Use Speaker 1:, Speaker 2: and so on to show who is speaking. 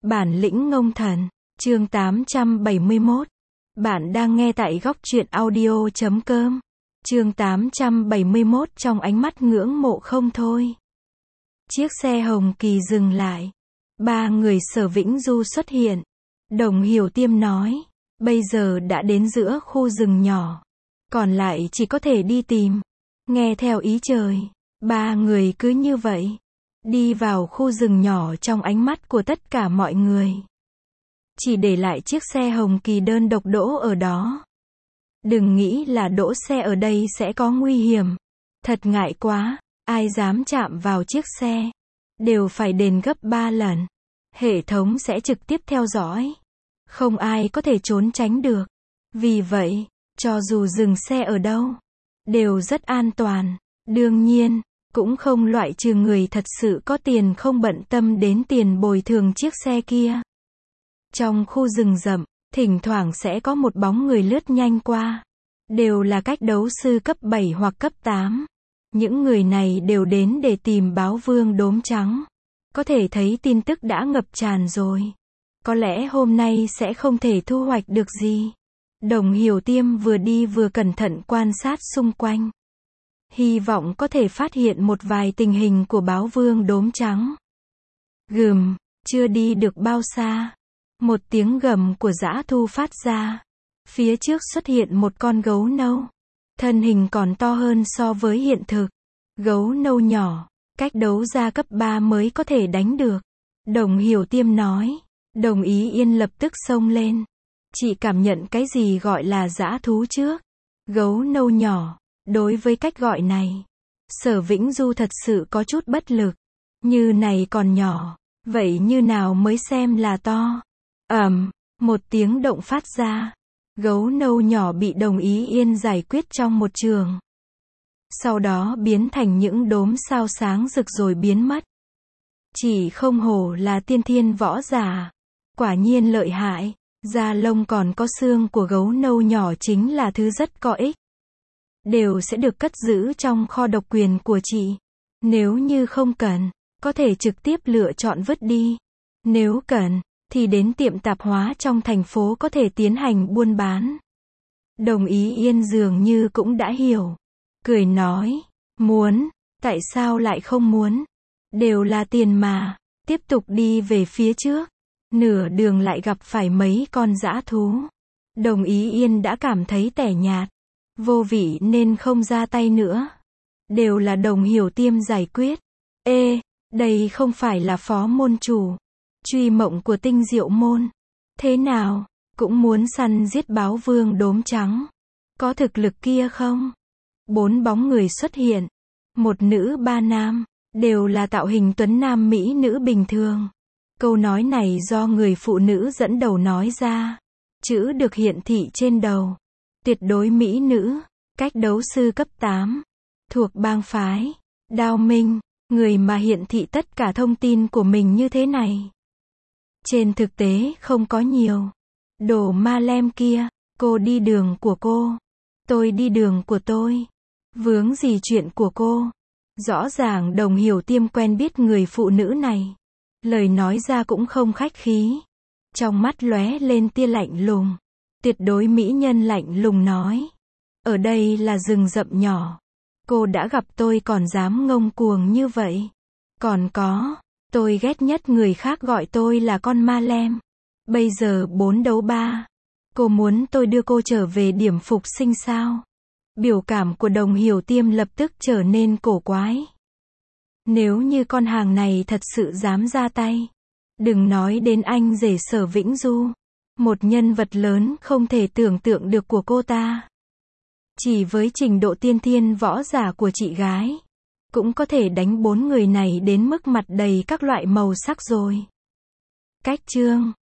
Speaker 1: Bản lĩnh ngông thần, chương 871. Bạn đang nghe tại góc truyện audio.com. Chương 871 trong ánh mắt ngưỡng mộ không thôi. Chiếc xe Hồng Kỳ dừng lại. Ba người Sở Vĩnh Du xuất hiện. Đồng Hiểu Tiêm nói, bây giờ đã đến giữa khu rừng nhỏ. Còn lại chỉ có thể đi tìm. Nghe theo ý trời. Ba người cứ như vậy. Đi vào khu rừng nhỏ trong ánh mắt của tất cả mọi người. Chỉ để lại chiếc xe Hồng Kỳ đơn độc đỗ ở đó. Đừng nghĩ là đỗ xe ở đây sẽ có nguy hiểm. Thật ngại quá, ai dám chạm vào chiếc xe. Đều phải đền gấp 3 lần. Hệ thống sẽ trực tiếp theo dõi. Không ai có thể trốn tránh được. Vì vậy, cho dù dừng xe ở đâu, đều rất an toàn. Đương nhiên, cũng không loại trừ người thật sự có tiền không bận tâm đến tiền bồi thường chiếc xe kia. Trong khu rừng rậm, thỉnh thoảng sẽ có một bóng người lướt nhanh qua. Đều là cách đấu sư cấp 7 hoặc cấp 8. Những người này đều đến để tìm báo vương đốm trắng. Có thể thấy tin tức đã ngập tràn rồi. Có lẽ hôm nay sẽ không thể thu hoạch được gì. Đồng Hiểu Tiêm vừa đi vừa cẩn thận quan sát xung quanh. Hy vọng có thể phát hiện một vài tình hình của báo vương đốm trắng. Gừm, chưa đi được bao xa. Một tiếng gầm của dã thu phát ra. Phía trước xuất hiện một con gấu nâu. Thân hình còn to hơn so với hiện thực. Gấu nâu nhỏ, cách đấu ra cấp 3 mới có thể đánh được. Đồng Hiểu Tiêm nói. Đồng Ý Yên lập tức xông lên. Chị cảm nhận cái gì gọi là dã thú trước? Gấu nâu nhỏ. Đối với cách gọi này, Sở Vĩnh Du thật sự có chút bất lực. Như này còn nhỏ, vậy như nào mới xem là to? Một tiếng động phát ra. Gấu nâu nhỏ bị Đồng Ý Yên giải quyết trong một trường. Sau đó biến thành những đốm sao sáng rực rồi biến mất. Chỉ không hổ là tiên thiên võ giả. Quả nhiên lợi hại. Da lông còn có xương của gấu nâu nhỏ chính là thứ rất có ích. Đều sẽ được cất giữ trong kho độc quyền của chị. Nếu như không cần, có thể trực tiếp lựa chọn vứt đi. Nếu cần, thì đến tiệm tạp hóa trong thành phố có thể tiến hành buôn bán. Đồng Ý Yên dường như cũng đã hiểu. Cười nói, muốn, tại sao lại không muốn? Đều là tiền mà. Tiếp tục đi về phía trước. Nửa đường lại gặp phải mấy con dã thú. Đồng Ý Yên đã cảm thấy tẻ nhạt. Vô vị nên không ra tay nữa. Đều là Đồng Hiểu Tiêm giải quyết. Đây không phải là phó môn chủ. Truy mộng của Tinh Diệu môn. Thế nào, cũng muốn săn giết báo vương đốm trắng. Có thực lực kia không? 4 bóng người xuất hiện. 1 nữ 3 nam. Đều là tạo hình tuấn nam mỹ nữ bình thường. Câu nói này do người phụ nữ dẫn đầu nói ra. Chữ được hiển thị trên đầu. Tuyệt đối mỹ nữ, cách đấu sư cấp 8, thuộc bang phái, Đao Minh, người mà hiển thị tất cả thông tin của mình như thế này. Trên thực tế không có nhiều. Đồ ma lem kia, cô đi đường của cô, tôi đi đường của tôi. Vướng gì chuyện của cô? Rõ ràng Đồng Hiểu Tiêm quen biết người phụ nữ này. Lời nói ra cũng không khách khí. Trong mắt lóe lên tia lạnh lùng. Tuyệt đối mỹ nhân lạnh lùng nói. Ở đây là rừng rậm nhỏ. Cô đã gặp tôi còn dám ngông cuồng như vậy. Còn có, tôi ghét nhất người khác gọi tôi là con ma lem. Bây giờ 4 đấu 3. Cô muốn tôi đưa cô trở về điểm phục sinh sao? Biểu cảm của Đồng Hiểu Tiêm lập tức trở nên cổ quái. Nếu như con hàng này thật sự dám ra tay. Đừng nói đến anh rể Sở Vĩnh Du. Một nhân vật lớn không thể tưởng tượng được của cô ta. Chỉ với trình độ tiên thiên võ giả của chị gái, cũng có thể đánh 4 người này đến mức mặt đầy các loại màu sắc rồi. Cách chương